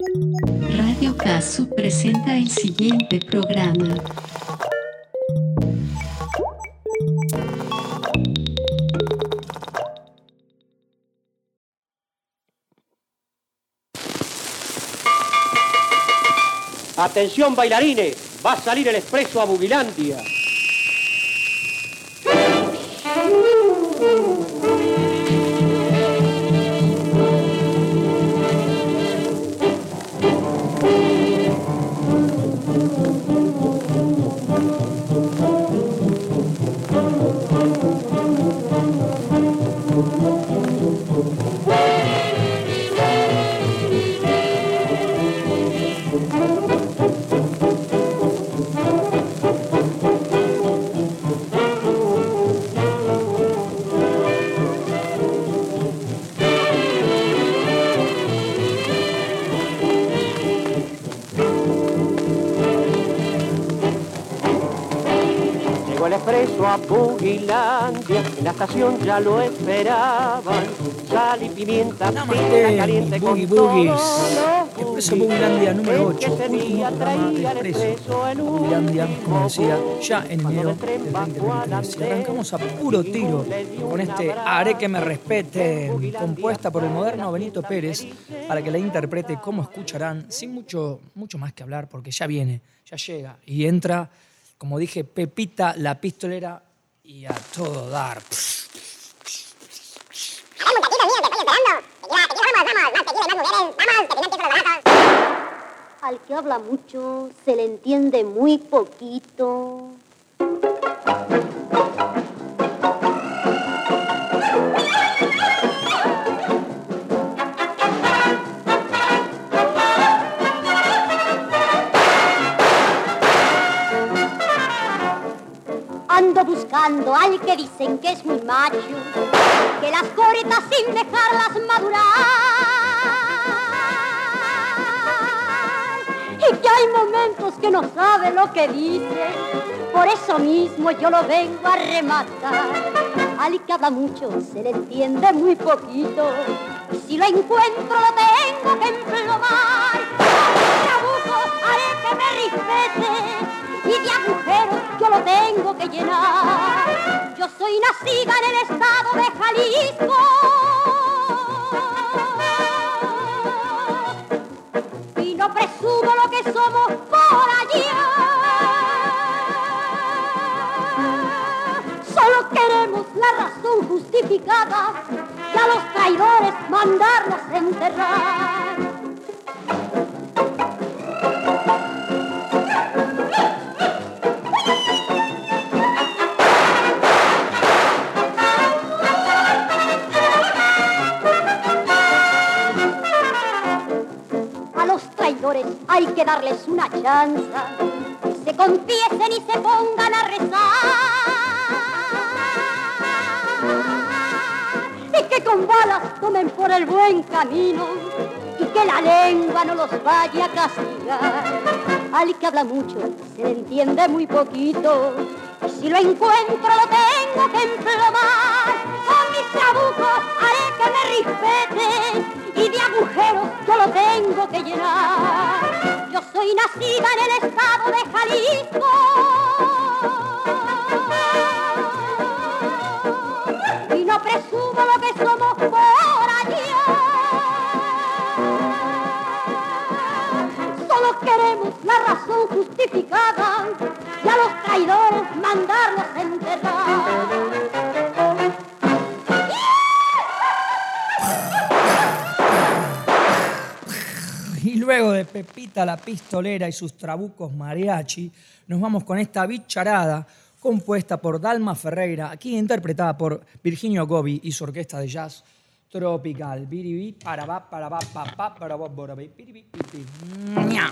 Radio Casu presenta el siguiente programa. Atención bailarines, va a salir el expreso a Bugilandia. A Bugilandia, en la estación ya lo esperaban. Sal y pimienta, pizza caliente con Boogies. Expreso Bugilandia número 8, último programa de Expreso Bugilandia, como decía, ya en enero del 2023. Y arrancamos a puro tiro con este Haré que me respeten, compuesta por el moderno Benito Pérez, para que la interprete como escucharán, sin mucho más que hablar, porque ya viene, ya llega y entra. Como dije, Pepita la pistolera y a todo dar. Al que habla mucho se le entiende muy poquito. Ando buscando al que dicen que es muy macho, que las corta sin dejarlas madurar, y que hay momentos que no sabe lo que dice, por eso mismo yo lo vengo a rematar. Al que habla mucho se le entiende muy poquito, y si lo encuentro lo tengo que emplomar. Trabuco, haré que me respete, y de agujeros yo lo tengo que llenar. Yo soy nacida en el estado de Jalisco, y no presumo lo que somos por allá. Solo queremos la razón justificada y a los traidores mandarlos a enterrar. Hay que darles una chance, que se confiesen y se pongan a rezar, y que con balas tomen por el buen camino, y que la lengua no los vaya a castigar. Al que habla mucho se le entiende muy poquito, y si lo encuentro lo tengo que emplomar. Con mis trabucos haré que me respeten, y de agujeros yo lo tengo que llenar. Yo soy nacida en el estado de Jalisco, y no presumo lo que somos por allá. Solo queremos la razón justificada y a los traidores mandarlos a enterrar. Y luego de Pepita la pistolera y sus trabucos mariachi, nos vamos con esta bicharada compuesta por Dalma Ferreira, aquí interpretada por Virginio Gobi y su orquesta de jazz tropical. Biribi, parabá, parabá, papá, parabá, borabí, biribi, biribi. ¡Nya!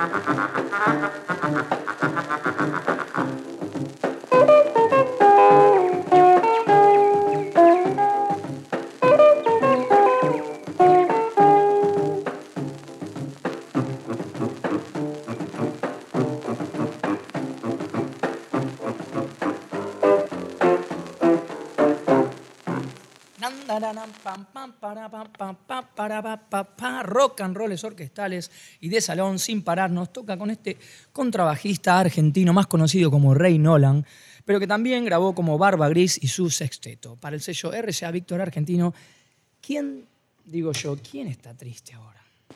Rock and rolls orquestales y de salón sin parar. Nos toca con este contrabajista argentino más conocido como Ray Nolan, pero que también grabó como Barba Gris y su sexteto. Para el sello RCA Víctor Argentino, ¿quién está triste ahora?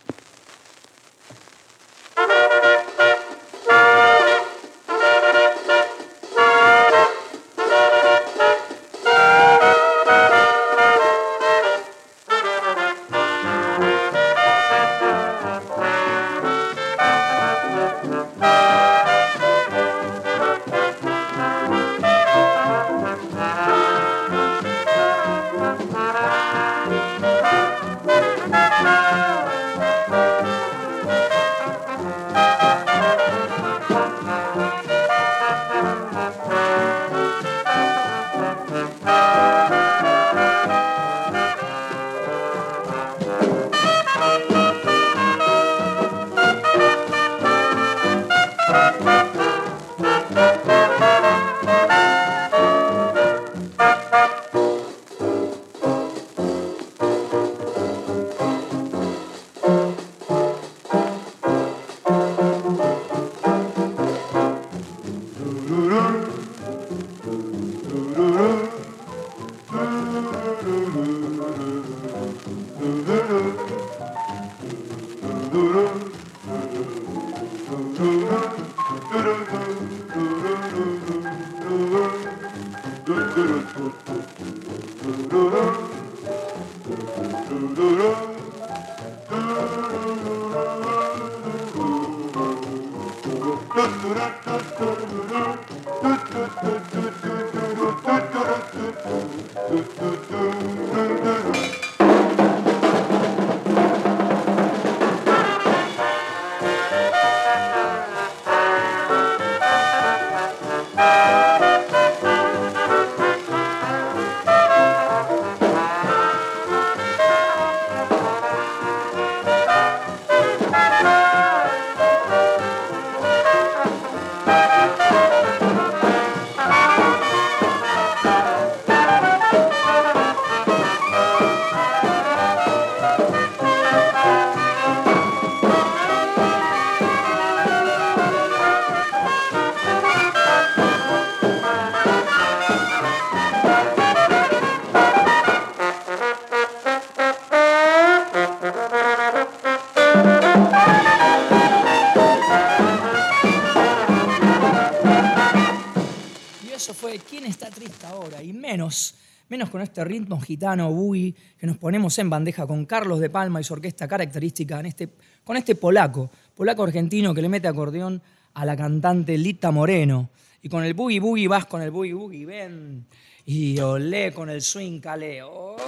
¿Quién está triste ahora? Y menos con este ritmo gitano, boogie, que nos ponemos en bandeja con Carlos de Palma y su orquesta característica con este polaco argentino que le mete acordeón a la cantante Lita Moreno. Y con el boogie boogie vas con el boogie boogie, ven. Y olé con el swing calé.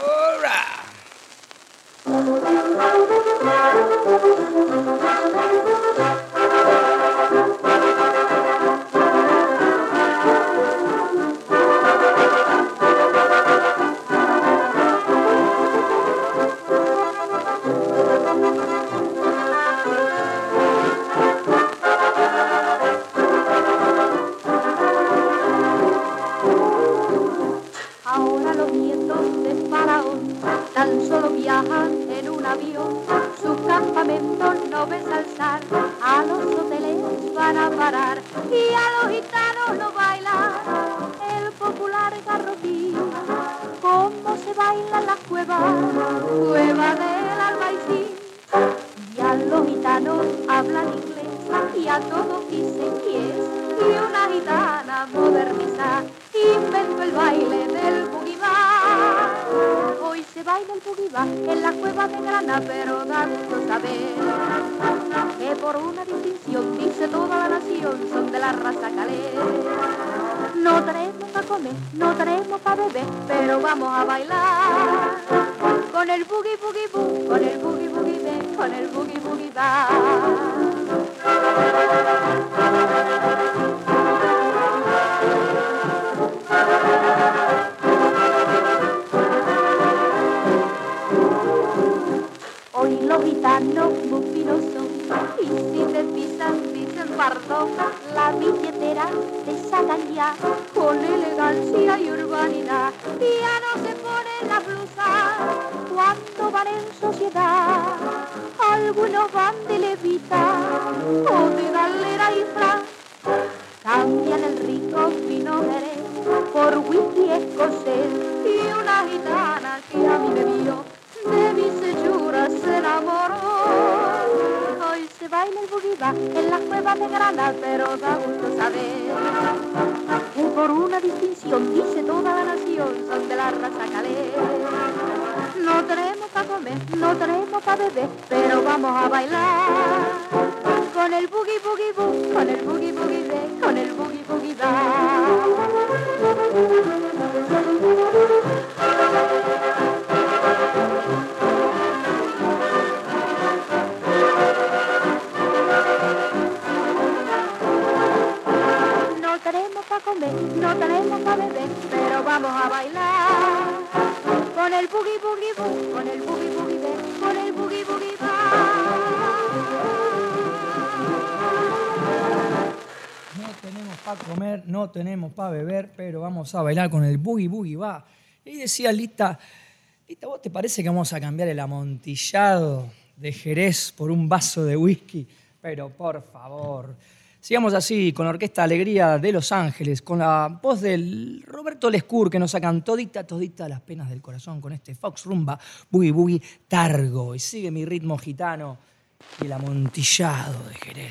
¡Ora! Tan solo viajan en un avión, sus campamentos no ven alzar, a los hoteles van a parar y a los gitanos no bailan el popular garrotín. Cómo se baila en las cuevas del Albaicín. Y a los gitanos hablan inglés y a todos dicen yes. Y una gitana moderniza inventó el baile del boogie bar. Hoy se baila el boogie bar en la cueva de Grana, pero da gusto saber que por una distinción dice toda la nación son de la raza calé. No tenemos para comer, no tenemos para beber, pero vamos a bailar con el boogie boogie boo, con el boogie boogie de, con el boogie boogie bar. pardón, la billetera te sacan ya con elegancia y urbanidad. Ya no se ponen las blusas cuando van en sociedad. Algunos van de levita o de galera y fran. Cambian el rico vino Jerez por whisky escocés. Y una gitana que a mí me vio de mis hechuras se enamoró. Hoy se baila el buguiba en las cuevas de Granada, pero da gusto saber que por una distinción dice toda la nación son de la raza calé. No tenemos pa' comer, no tenemos pa' beber, pero vamos a bailar con el boogie boogie boo, con el boogie boogie be, con el boogie boogie da. No tenemos pa' comer, no tenemos pa' beber, pero vamos a bailar con el boogie boogie boo, con el boogie boogie be, con el boogie boogie ba. No tenemos para comer, no tenemos para beber, pero vamos a bailar con el boogie boogie va. Y decía Lita, ¿vos te parece que vamos a cambiar el amontillado de Jerez por un vaso de whisky? Pero por favor. Sigamos así con la Orquesta Alegría de Los Ángeles, con la voz del Roberto Lescure, que nos sacan todita las penas del corazón con este Fox Rumba, Boogie Boogie Targo. Y sigue mi ritmo gitano y el amontillado de Jerez.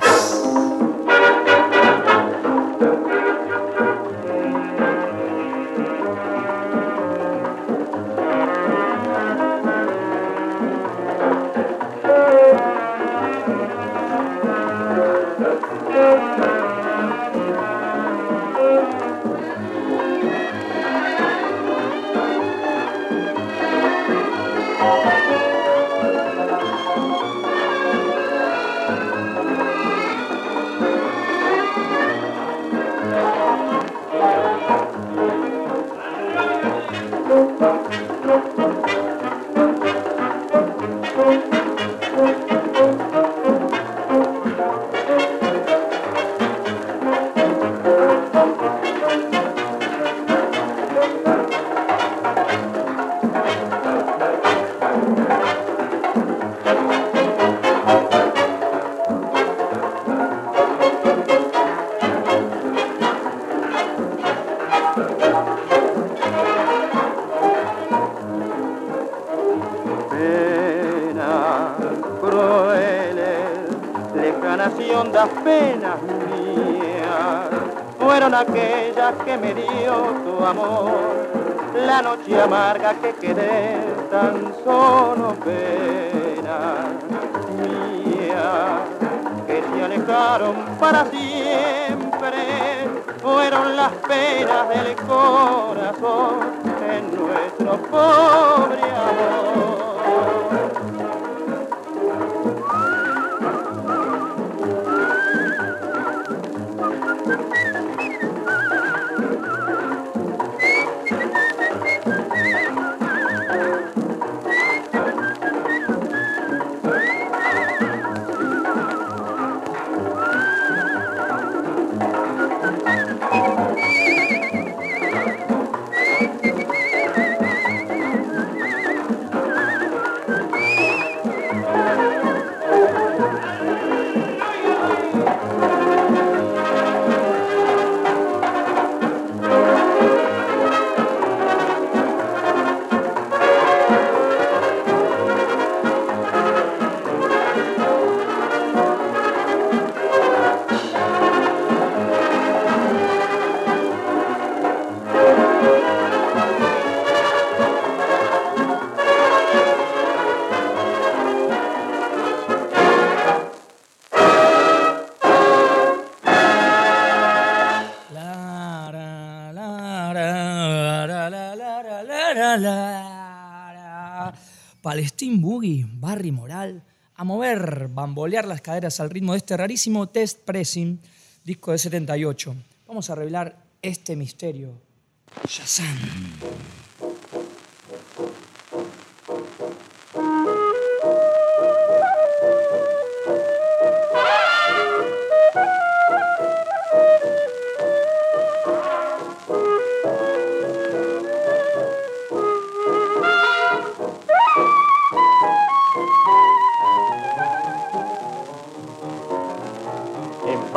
Aquella que me dio tu amor, la noche amarga que quedé tan solo pena mía, que se alejaron para siempre, fueron las penas del corazón en nuestro pobre amor. Palestine Boogie, Barry Moral, a mover, bambolear las caderas al ritmo de este rarísimo Test Pressing, disco de 78. Vamos a revelar este misterio. Shazam.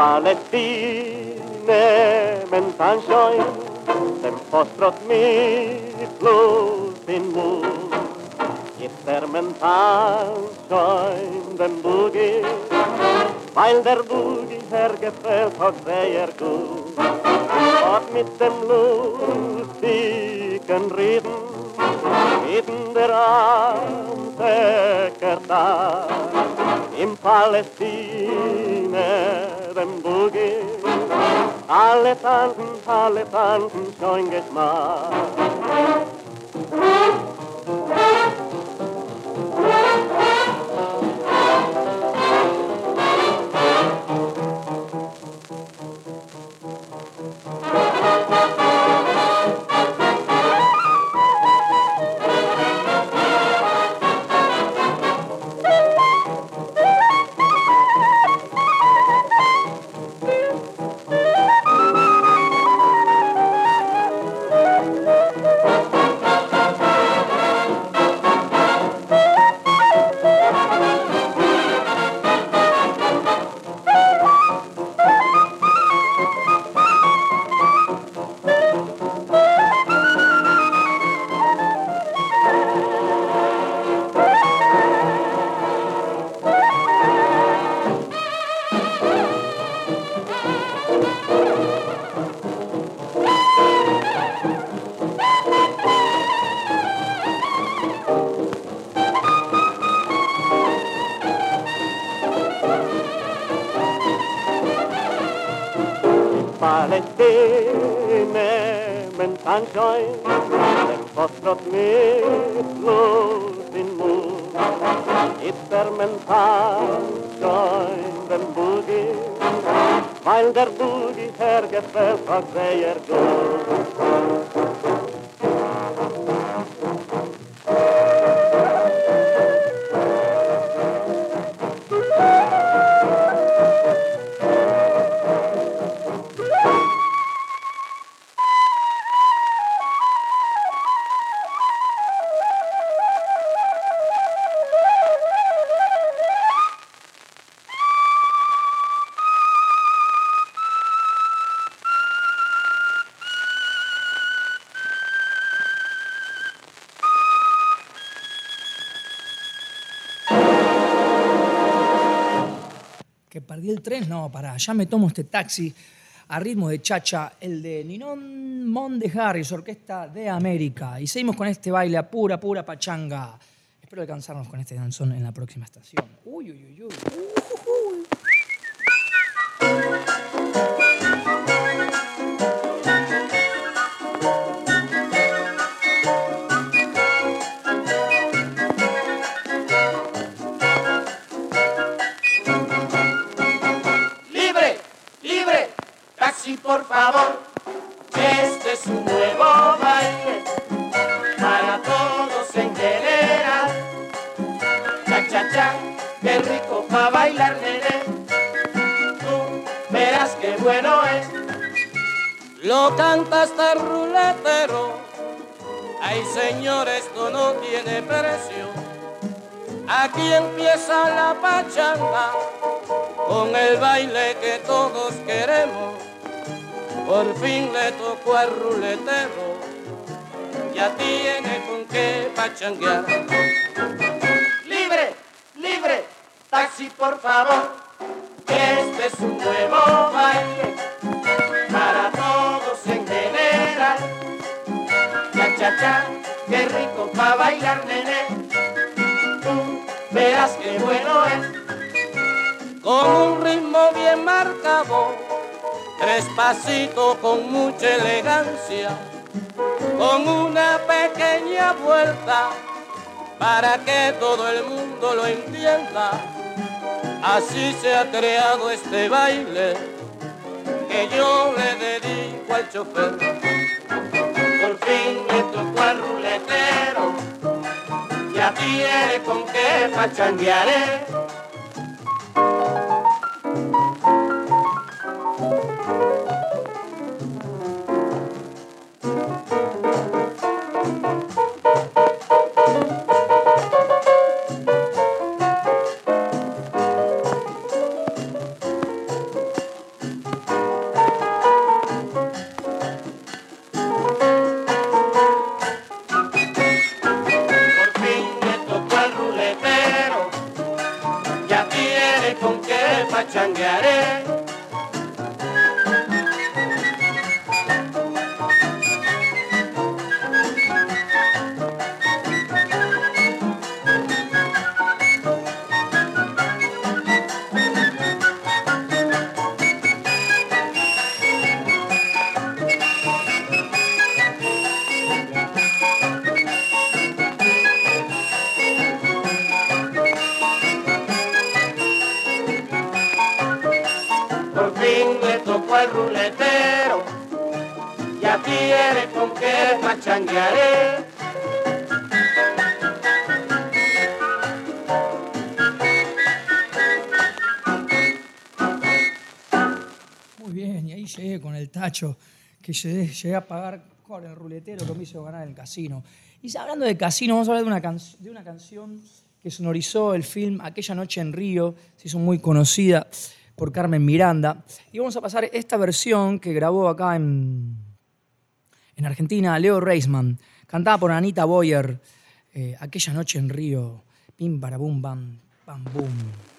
Palestine mentan schön, dem Postrot mit Blut in Mund. Jetzt der mentan schön, dem Boogie, weil der Boogie hergefällt hat sehr gut. Und mit dem lustigen Reden, in der Antecker da, in Palästine, dem Boogie, alle tanzen, schon Geschmack. Palestine mentan schön, dem Postrot mit Blut in Mund. Ist der mentan schön, dem Boogie, weil der Boogie hergefällt hat sehr gut. Que perdí el tren, no, pará, ya me tomo este taxi a ritmo de chacha, el de Ninón Monte Harris, Orquesta de América. Y seguimos con este baile a pura pachanga. Espero alcanzarnos con este danzón en la próxima estación. Uy, uy, uy, uy. Por favor, este es un nuevo baile para todos en general. Cha, cha, cha, qué rico pa' bailar, nene. Tú verás qué bueno es. Lo canta hasta el ruletero. Ay, señor, esto no tiene precio. Aquí empieza la pachanga con el baile que todos queremos. Por fin le tocó al ruletero, ya tiene con qué pachanguear. Libre, libre, taxi por favor, este es un nuevo baile para todos en general. Cha, cha, cha, qué rico pa' bailar, nene, tú verás qué bueno es. Con un ritmo bien marcado, tres pasitos con mucha elegancia, con una pequeña vuelta para que todo el mundo lo entienda. Así se ha creado este baile que yo le dedico al chofer. Por fin le tocó al ruletero, ya tiene con qué pachanguearé. fin le tocó al ruletero, ya tiene con qué pachanguearé. Muy bien, y ahí llegué con el tacho, que llegué a pagar con el ruletero que me hizo ganar el casino. Y hablando de casino, vamos a hablar de una canción que sonorizó el film Aquella noche en Río, se hizo muy conocida por Carmen Miranda. Y vamos a pasar esta versión que grabó acá en Argentina Leo Reisman, cantada por Anita Boyer, Aquella noche en Río, pim para bum bam, bam bum.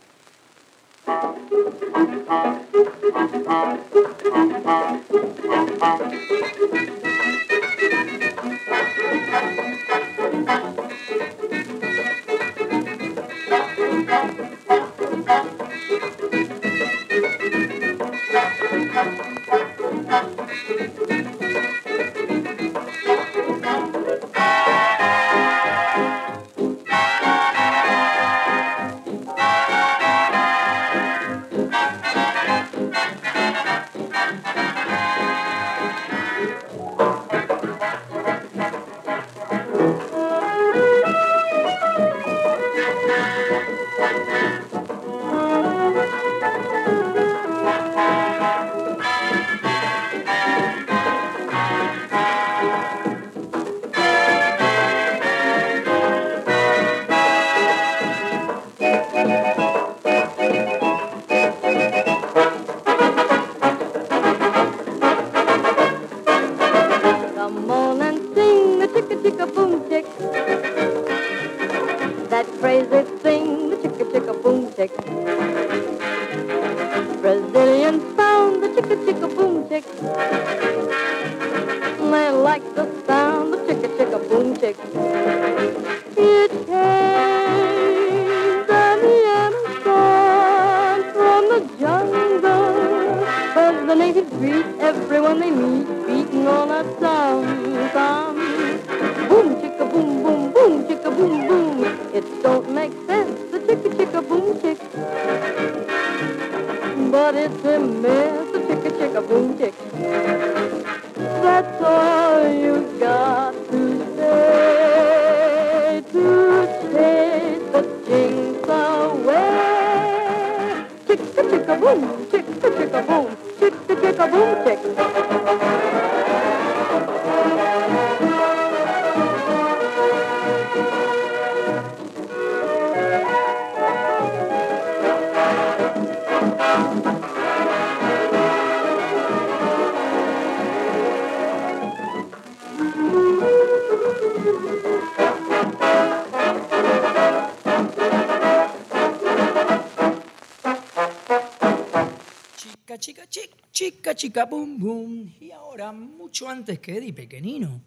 Chica, boom, boom. Y ahora, mucho antes que Eddie Pequenino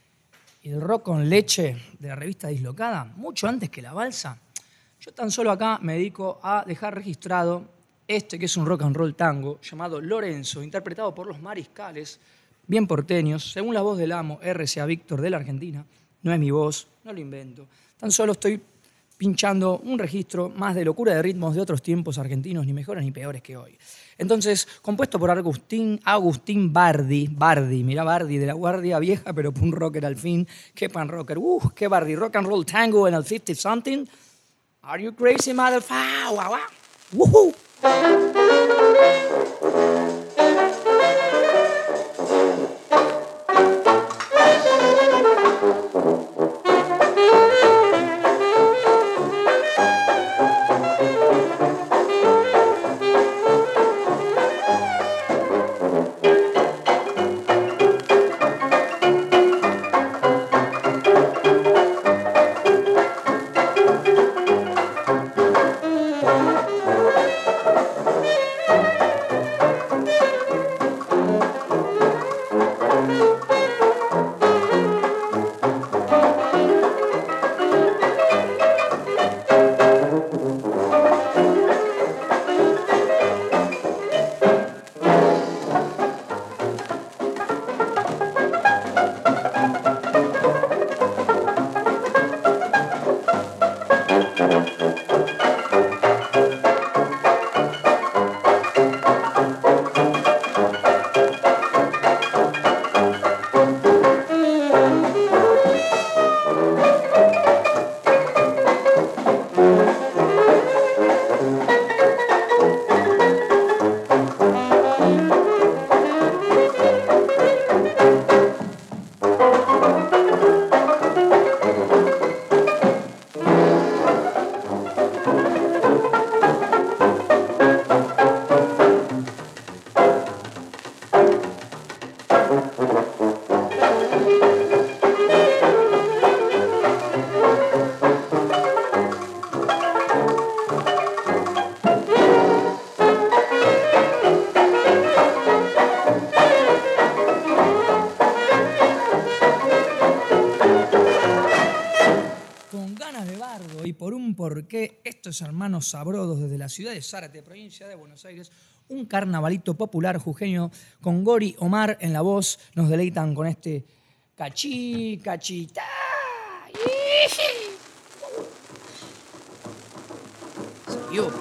y el rock con leche de la revista Dislocada, mucho antes que la balsa, yo tan solo acá me dedico a dejar registrado que es un rock and roll tango llamado Lorenzo, interpretado por los Mariscales, bien porteños, según la voz del amo RCA Víctor de la Argentina. No es mi voz, no lo invento. Tan solo estoy pinchando un registro más de locura de ritmos de otros tiempos argentinos, ni mejores ni peores que hoy. Entonces, compuesto por Agustín Bardi, mirá Bardi, de la Guardia Vieja, pero punk rocker al fin. Qué pan rocker, qué Bardi, rock and roll tango en el 50 something. Are you crazy, motherfucker? Wow, wow. Woohoo! Porque estos hermanos sabrodos desde la ciudad de Zárate, provincia de Buenos Aires, un carnavalito popular jujeño con Gori Omar en la voz, nos deleitan con este cachí, cachita. Siguió.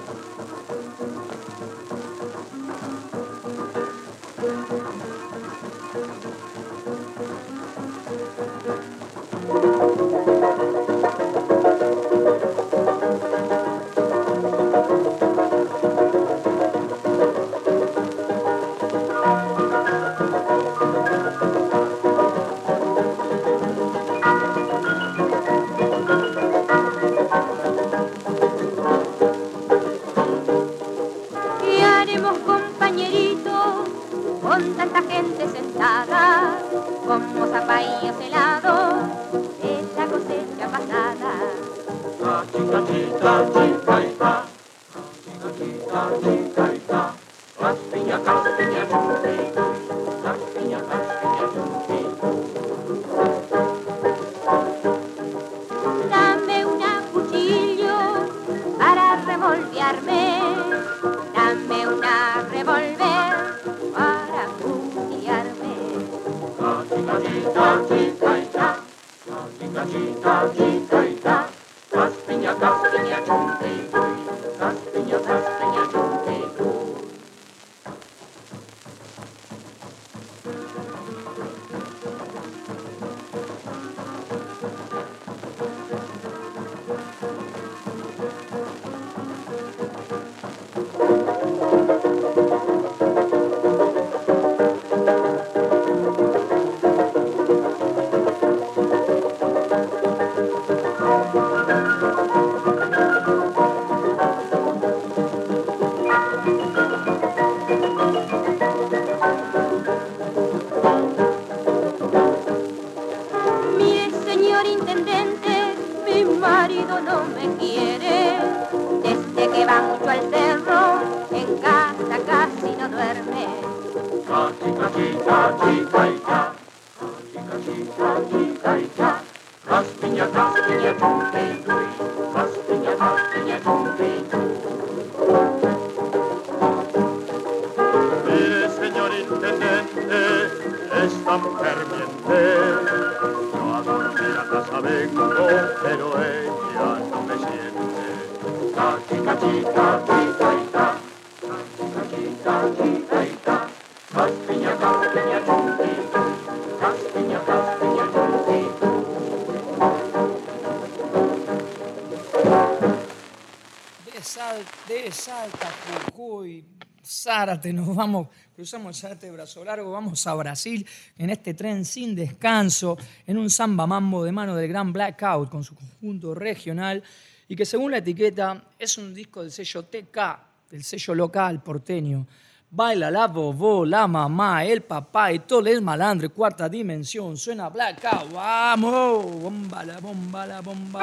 De Salta, Jujuy, Zárate, nos vamos, cruzamos el Zárate de Brazo Largo, vamos a Brasil en este tren sin descanso, en un samba mambo de mano del gran Blackout con su conjunto regional y que según la etiqueta es un disco del sello TK, del sello local porteño. Baila la vovó, la mamá, el papá y todo el malandro, cuarta dimensión, suena Blackout, vamos, bomba la bomba la bomba.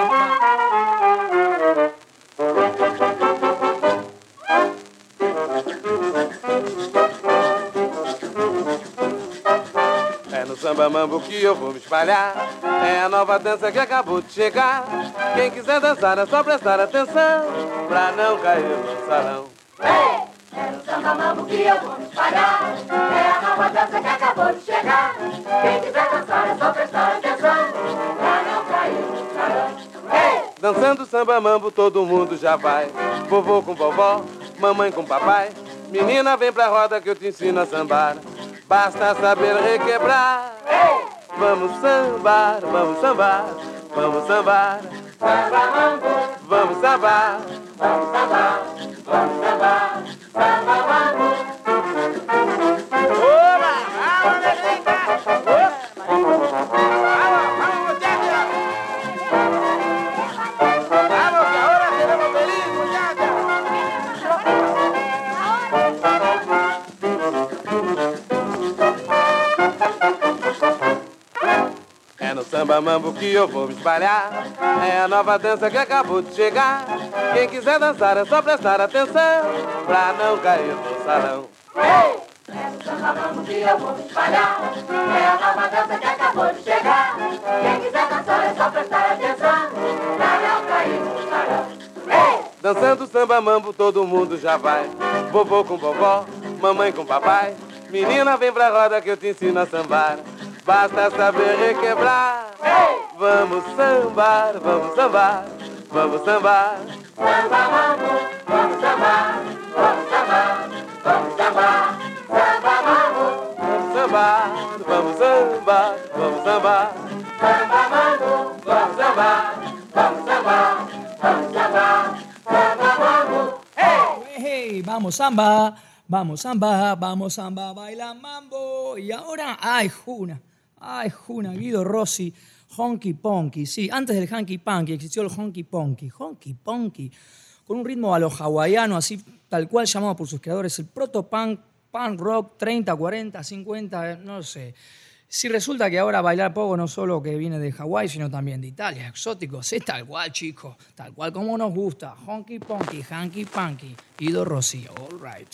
É no samba mambo que eu vou me espalhar. É a nova dança que acabou de chegar. Quem quiser dançar é só prestar atenção pra não cair no salão. É no samba mambo que eu vou me espalhar. É a nova dança que acabou de chegar. Quem quiser dançar é só prestar atenção pra não cair no salão. Dançando samba mambo todo mundo já vai. Vovô com vovó, mamãe com papai. Menina, vem pra roda que eu te ensino a sambar. Basta saber requebrar. Vamos sambar, vamos sambar, vamos sambar. Samba mambo, vamos sambar, vamos sambar, vamos sambar. Samba mambo. Oba, vamos, Neneca. Vamos, muchachos. Vamos, que ahora seremos felices, muchachos. samba mambo que eu vou espalhar. É a nova dança que acabou de chegar. Quem quiser dançar é só prestar atenção pra não cair no salão. Hey! É o samba mambo que eu vou espalhar. É a nova dança que acabou de chegar. Quem quiser dançar é só prestar atenção pra não cair no salão. Hey! Dançando samba mambo todo mundo já vai. Vovô com vovó, mamãe com papai. Menina vem pra roda que eu te ensino a sambar. Basta saber requebrar. Hey! Vamos sambar, vamos sambar, vamos sambar. Samba mambo, vamos sambar, vamos sambar, vamos sambar. Samba mambo, Vamos sambar, vamos sambar, vamos sambar. samba mambo, vamos sambar, vamos sambar, vamos sambar. Samba mambo, hey! Hey, vamos samba, vamos samba, vamos samba, baila mambo. Y ahora, ay, Juna, Guido Rossi, Honky Ponky. Sí, antes del Hanky Panky existió el Honky Ponky. Honky Ponky, con un ritmo a lo hawaiano, así tal cual llamado por sus creadores, el proto-punk, punk rock 30, 40, 50, no sé. Si resulta que ahora bailar poco no solo que viene de Hawái, sino también de Italia, exóticos, es tal cual, chicos, tal cual como nos gusta. Honky Ponky, Hanky Panky, Guido Rossi, all right.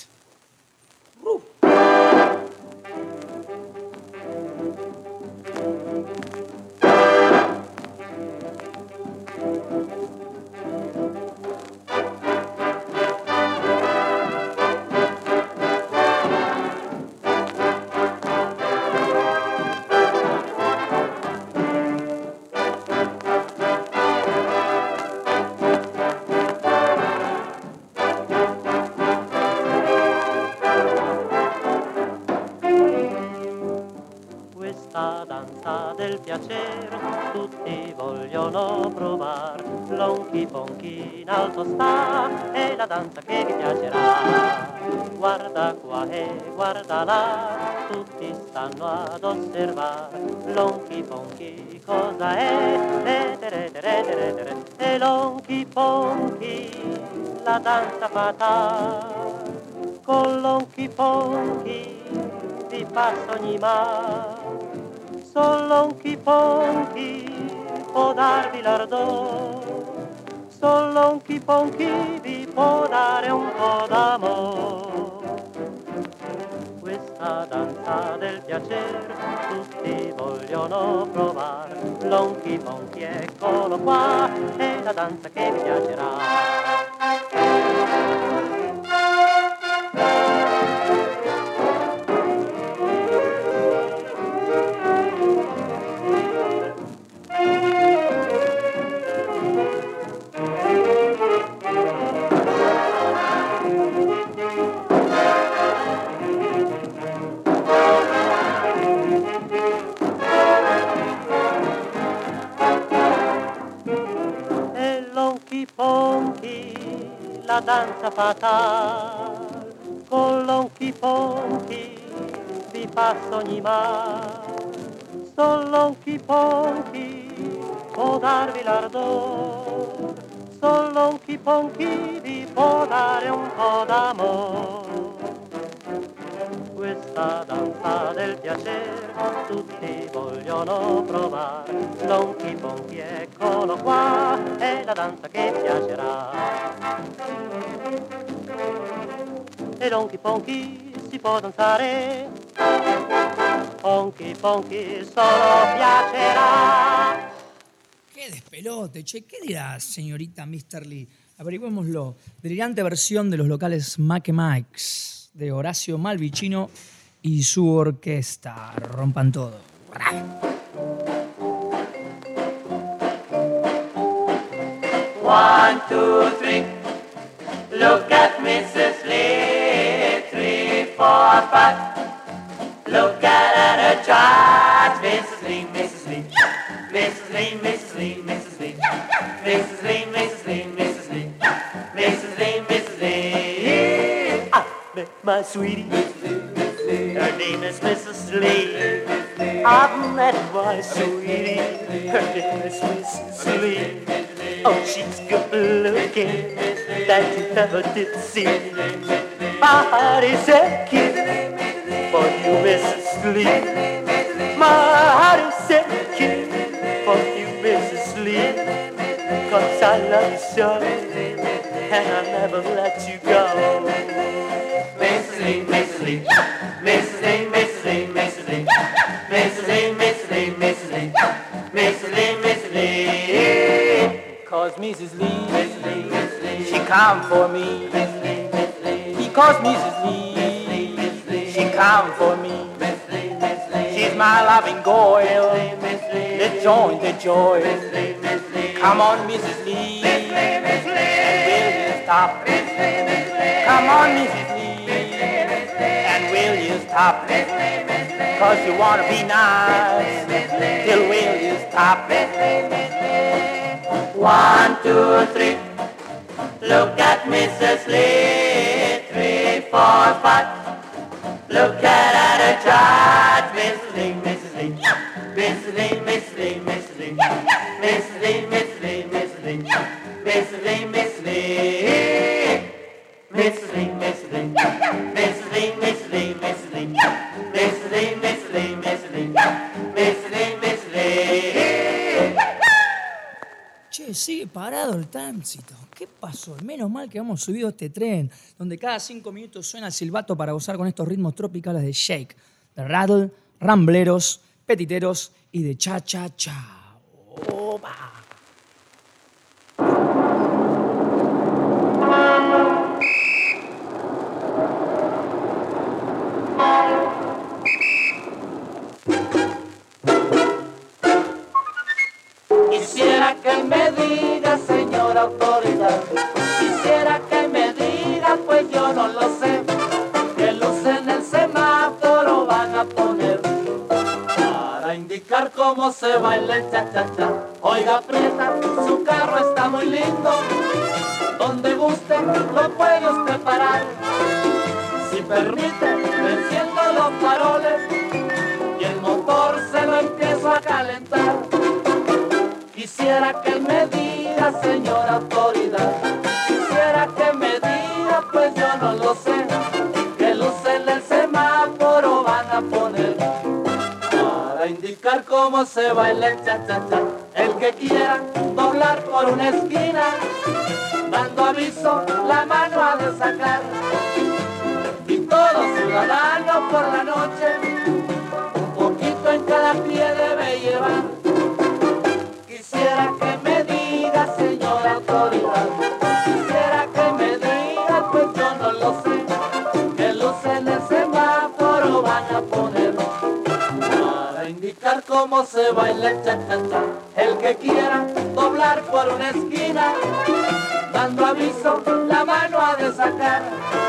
Questa danza del piacere tutti vogliono provar. L'Honky Ponky in alto sta, è la danza che vi piacerà. Guarda qua e guarda là, tutti stanno ad osservare. L'Honky Ponky cosa è? È l'Honky Ponky, la danza fatale. Con l'Honky Ponky vi passa ogni mal. Solo Honky Ponky può darvi l'ardor, solo Honky Ponky vi può dare un po' d'amor. Questa danza del piacere tutti vogliono provare. L'Honky Ponky eccolo qua, è la danza che vi piacerà. La danza fatale, con l'Honky Ponky vi passa ogni mal. Solo Honky Ponky può darvi l'ardor, solo Honky Ponky vi può dare un po' d'amor. Questa danza del piacere tutti vogliono provare. L'Honky Ponky eccolo qua, è la danza che piacerà. E l'Honky Ponky si può danzare, Honky Ponky solo piacerá. ¡Qué despelote! Che, ¿qué dirá, señorita Mr. Lee? Averigüémoslo. Delirante versión de los locales Mac Mike's de Horacio Malvicino y su orquesta. Rompan todo. One, two, three. Look at Mrs. Lee. 3, 4, 5. Look at her charge. Mrs. Lee, Mrs. Lee. Mrs. Lee, Mrs. Lee, Mrs. Lee. Mrs. Lee, Mrs. Lee, Mrs. Lee. Mrs. Lee, Mrs. Lee. I met my sweetie. Her name is Mrs. Lee. I've met my sweetie. Her name is Mrs. Lee. Oh, she's good looking, that you never did see. My heart is aching for you, Mrs. Lee. My heart is aching I love you so, and I'll never let you go. Mrs. Lee, Mrs. Lee, Mrs. Lee, Mrs. Lee, Mrs. Lee, Mrs. Lee, Mrs. Lee, Mrs. Lee, Mrs. Lee, Mrs. Lee. Cause Mrs. Lee, Mrs. Lee, Mrs. Lee, she come for me. Mrs. Lee, Mrs. Lee, because Mrs. Lee, Mrs. Lee, she come for me. Mrs. Lee, Mrs. Lee, she's my loving goil, the joint, the joy. Come on, Mrs. Lee, and will you stop? Come on, Mrs. Lee, and will you stop? Cause you wanna be nice, till will you stop? 1, 2, 3, look at Mrs. Lee. 3, 4, 5, look at her charge. Mrs. Lee, Mrs. Lee, Mrs. Lee, Mrs. Lee, Mrs. Lee, Mrs. Lee, Mrs. Lee, Mrs. Lee, Mrs. Lee, Mrs. Lee, Mrs. Lee, Mrs. Lee, Mrs. Lee, Mrs. Lee, Mrs. Lee, Mrs. Lee, Mrs. Lee, Mrs. Lee, Mrs. Lee, Mrs. Lee. Che, sigue parado el tránsito. ¿Qué pasó? Menos mal que hemos subido este tren, donde cada 5 minutos suena el silbato para gozar con estos ritmos tropicales de shake, de rattle, rambleros, petiteros y de cha-cha-cha. ¡Opa! Quisiera que me diga, señora autoridad, quisiera que me diga, pues yo no lo sé, qué luz en el semáforo van a poner para indicar cómo se baila el cha-cha-cha. Oiga, aprieta, su carro está muy lindo, donde guste lo puede usted parar. Si permite, me enciendo los faroles y el motor se lo empiezo a calentar. Quisiera que me diga, señora autoridad, quisiera que me diga, pues yo no lo sé, qué luz en el semáforo van a poner para indicar cómo se baila el cha-cha-cha. El que quiera doblar por una esquina, dando aviso, la mano ha de sacar. Y todo ciudadano por la noche, un poquito en cada pie debe llevar. Quisiera que me diga, señora autoridad, quisiera que me diga, pues yo no lo sé, qué luz en el semáforo van a poner para indicar cómo se baila el cha-cha-cha. El que quiera doblar por una esquina, dando aviso, la mano ha de sacar.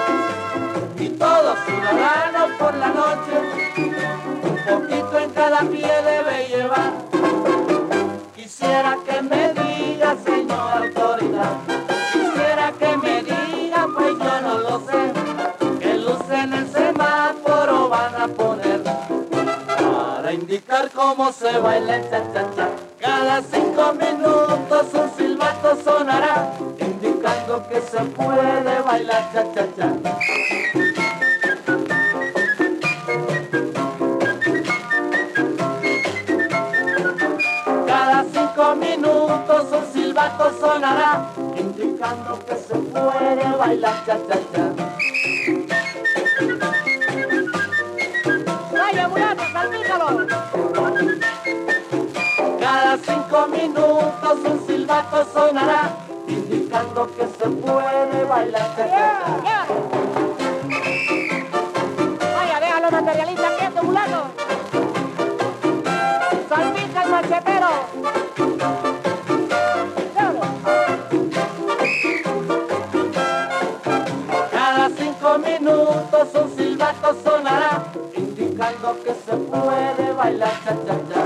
Y todo ciudadano por la noche, un poquito en cada pie debe llevar. Quisiera que me diga, señora autoridad, quisiera que me diga, pues yo no lo sé, qué luz en el semáforo van a poner para indicar cómo se baila el cha-cha-cha. Cada 5 minutos un silbato sonará, indicando que se puede bailar cha-cha-cha. Cada 5 minutos un silbato sonará, indicando que se puede bailar cha-cha-cha. ¡Vaya, mulato, salpícalo! Cada 5 minutos un silbato sonará, indicando que se puede bailar cha-cha-cha. ¡Vaya, déjalo materialista quieto, mulato! ¡Salpica el machetero! Cada 5 minutos un silbato sonará, indicando que se puede bailar cha-cha-cha.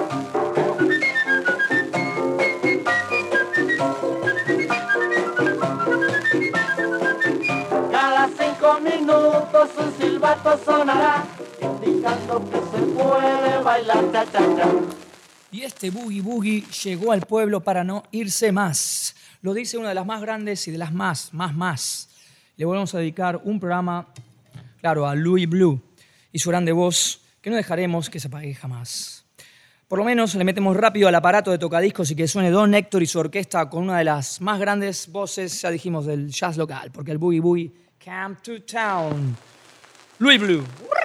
Cada 5 minutos un silbato sonará, indicando que se puede bailar cha-cha-cha. Y este boogie boogie llegó al pueblo para no irse más. Lo dice una de las más grandes y de las más. Le volvemos a dedicar un programa, claro, a Louis Blue y su grande voz, que no dejaremos que se apague jamás. Por lo menos le metemos rápido al aparato de tocadiscos y que suene Don Héctor y su orquesta con una de las más grandes voces, ya dijimos, del jazz local, porque el Boogie Boogie came to town. Louis Blue.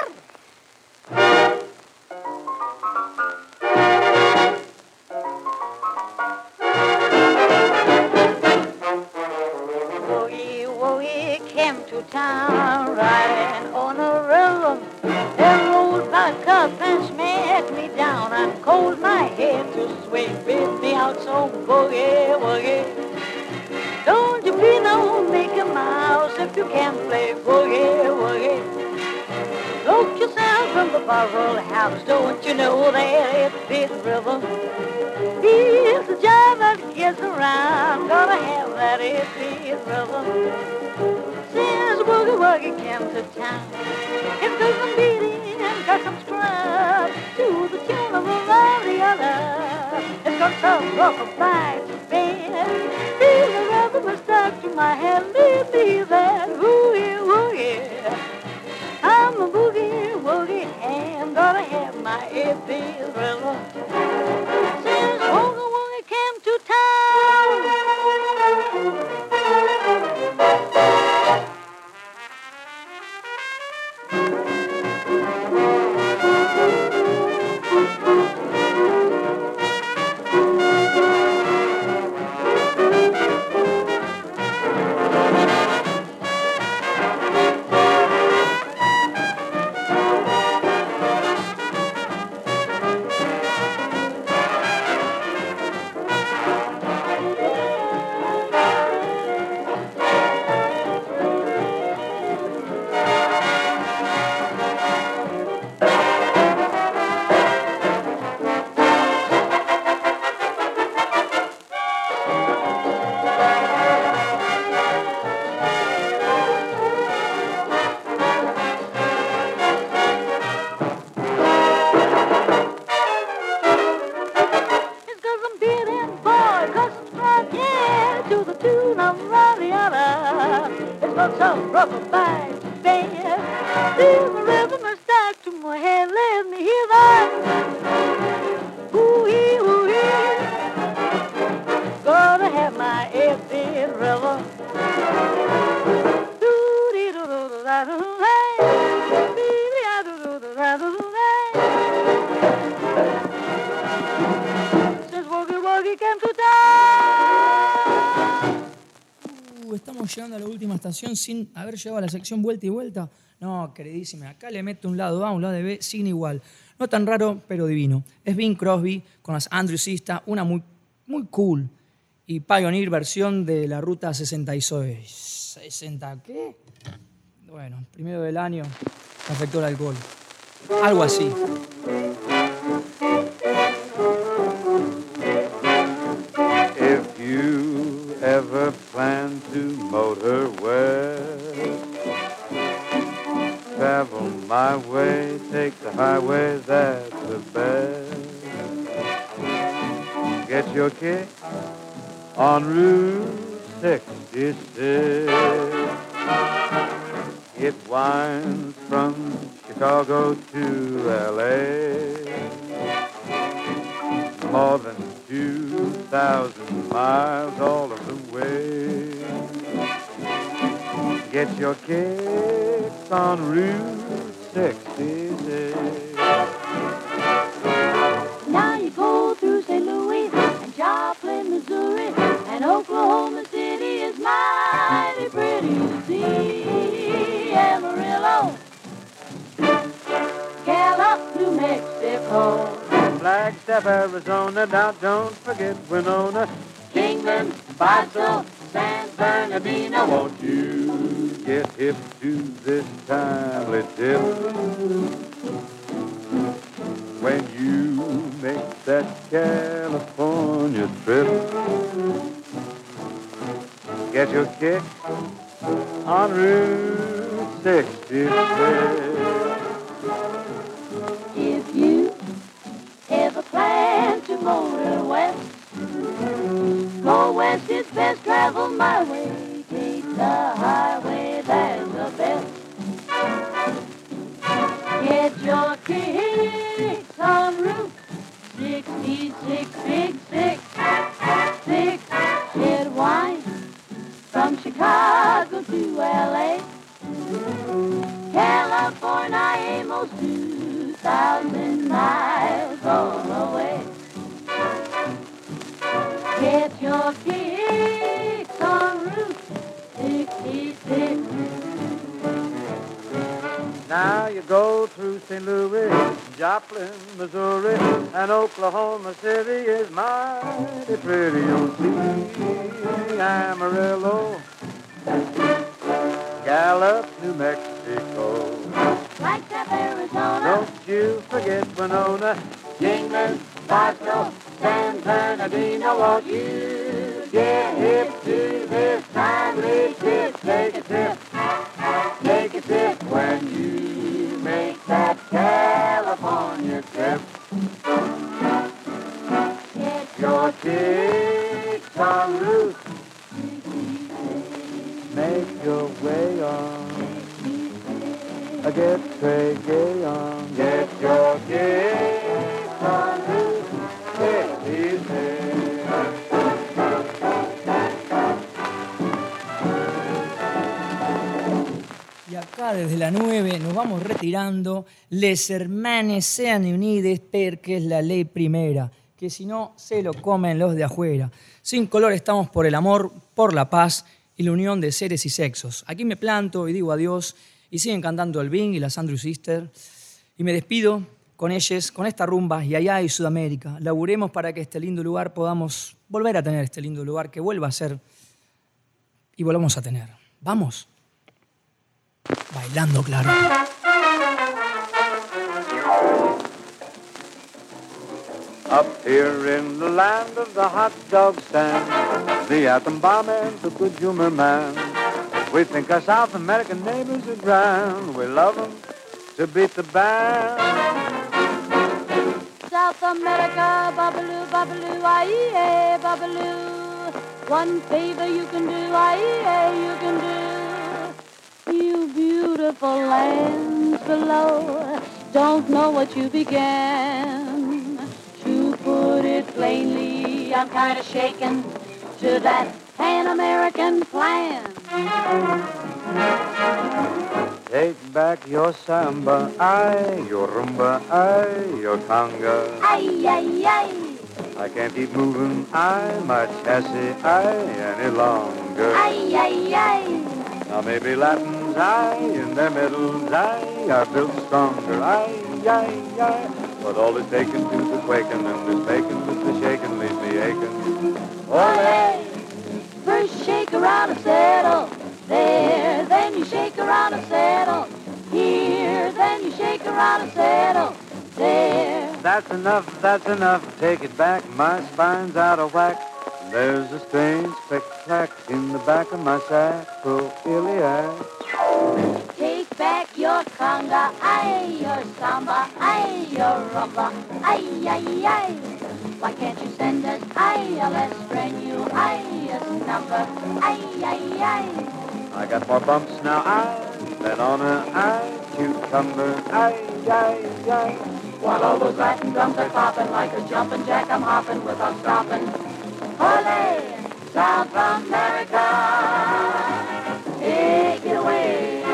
Boogie Woogie came to town, riding on a rhythm. Then rolled back up and smacked me down and cold my head to sway, beat me out so boogie woogie. Don't you be no Mickey Mouse if you can't play boogie woogie. Look yourself from the barrel house, don't you know that it's big rhythm? He's the job that gets around, gonna have that it's big rhythm. Since boogie woogie came to town, it's got some beating and got some scrub to the tune of a lovely other. It's got some rough bites, man. Feel the rhythm is stuck to my head, leave me that boogie woogie. I'm a boogie woogie and gonna have my A-B rhythm. Since boogie woogie came to town. Estamos llegando a la última estación sin haber llegado a la sección vuelta y vuelta. No, queridísima, acá le meto un lado A, un lado de B, signo igual. No tan raro, pero divino. Es Bing Crosby con las Andrew Sisters, una muy cool y pioneer versión de la Ruta 66. ¿60 qué? Bueno, primero del año me afectó el alcohol. Algo así. If you ever plan to motor west, travel my way, take the highway, that's the best. Get your kick on Route 66. It winds from Chicago to L.A. More than 2,000 miles all of the way. Get your kicks on Route 66. Now you go through St. Louis and Joplin, Missouri, and Oklahoma City is mighty pretty to see. Amarillo, Gallup, New Mexico, Flagstaff, Arizona, now don't forget Winona, Kingman, Boston, San Bernardino. won't you get hip to this timely tip? When you make that California trip, get your kick on Route 66. If you ever plan to motor west, go west, it's best, travel my way, take the highway, that's the best. Get your kicks on Route 66. 1,000 miles on the way. Get your kicks on Route 66. Now you go through St. Louis, Joplin, Missouri, and Oklahoma City is mighty pretty. You'll see Amarillo, Gallup, New Mexico. Flagstaff, Arizona. Don't you forget Winona, Kingman, Bosco, San Bernardino. Won't you get hip to this timely tip? Take a tip. Take a tip when you make that California trip. Get your kicks on Route. Make your way on. Get Trey Gay on. Get your kicks on Route 66. Y acá desde la 9 nos vamos retirando. Les hermanes sean unides porque es la ley primera, que si no se lo comen los de afuera. Sin color estamos por el amor, por la paz y la unión de seres y sexos. Aquí me planto y digo adiós y siguen cantando el Bing y las Andrew Sisters. Y me despido con ellas, con esta rumba y allá y Sudamérica. Laburemos para que este lindo lugar podamos volver a tener este lindo lugar, que vuelva a ser y volvamos a tener. Vamos. Bailando, claro. Up here in the land of the hot dog stand, the atom bomb and the good humor man, we think our South American neighbors are grand. We love them to beat the band. South America, babaloo, babaloo, aye, babaloo. One favor you can do, aye, you can do. You beautiful lands below don't know what you began. To put it plainly, I'm kind of shaken to that Pan-American plan. Take back your samba, aye, your rumba, aye, your conga. Aye, aye, aye. I can't keep moving, aye, my chassis, aye, any longer. Aye, aye, aye. Now maybe Latins, aye, in their middles, aye, are built stronger, aye, aye, aye. But all it's taken to the quaking and this bacon with the shaking leaves me aching. Ole! First shake around a settle, there, then you shake around a settle, here, then you shake around a settle, there. That's enough, take it back, my spine's out of whack. There's a strange click-clack in the back of my sacroiliac. Take back your conga, aye, your samba, aye, your rumba, aye, aye, aye. Why can't you send us, aye, a less strenuous number, aye, aye, aye. I got more bumps now, aye, than on a aye, cucumber, aye, aye, aye. While all those Latin drums are popping like a jumping jack, I'm hopping without stopping. Ole, South America, take it away.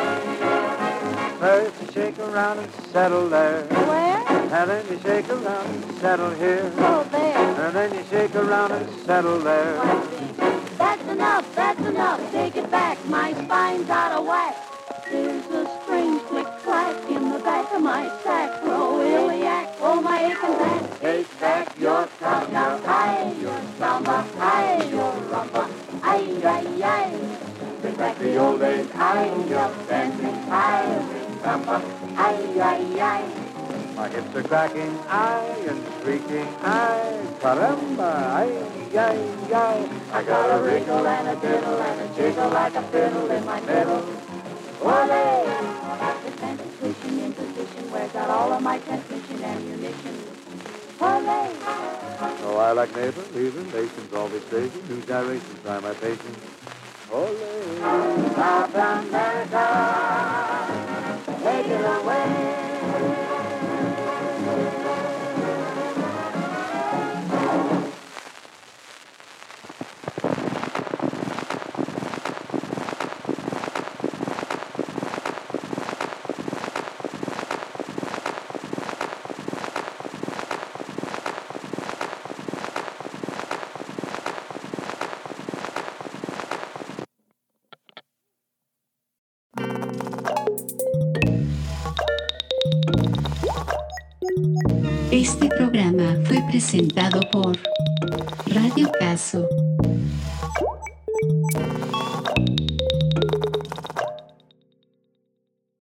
First you shake around and settle there. Where? And then you shake around and settle here. Oh, there. And then you shake around and settle there. That's enough, take it back, my spine's out of whack. There's a strange click-clack in the back of my sacroiliac, oh, my aching back. Take back your Conga, aye, your samba, aye, your rumba, aye, aye, aye. Bring back the old days, aye, your dancing, aye, samba, aye, aye, aye. My hips are cracking, aye, and shrieking, aye, caramba, aye, aye, aye. I got a wriggle and a diddle and a jiggle like a fiddle in my middle. Ole! Defense pushing in position, where's got all of my transmission ammunition? Ole! Oh, I like neighbor, leaving, nations always saving, new gyrations try my patience. Ole! South America, take it away. Este programa fue presentado por Radio Caso.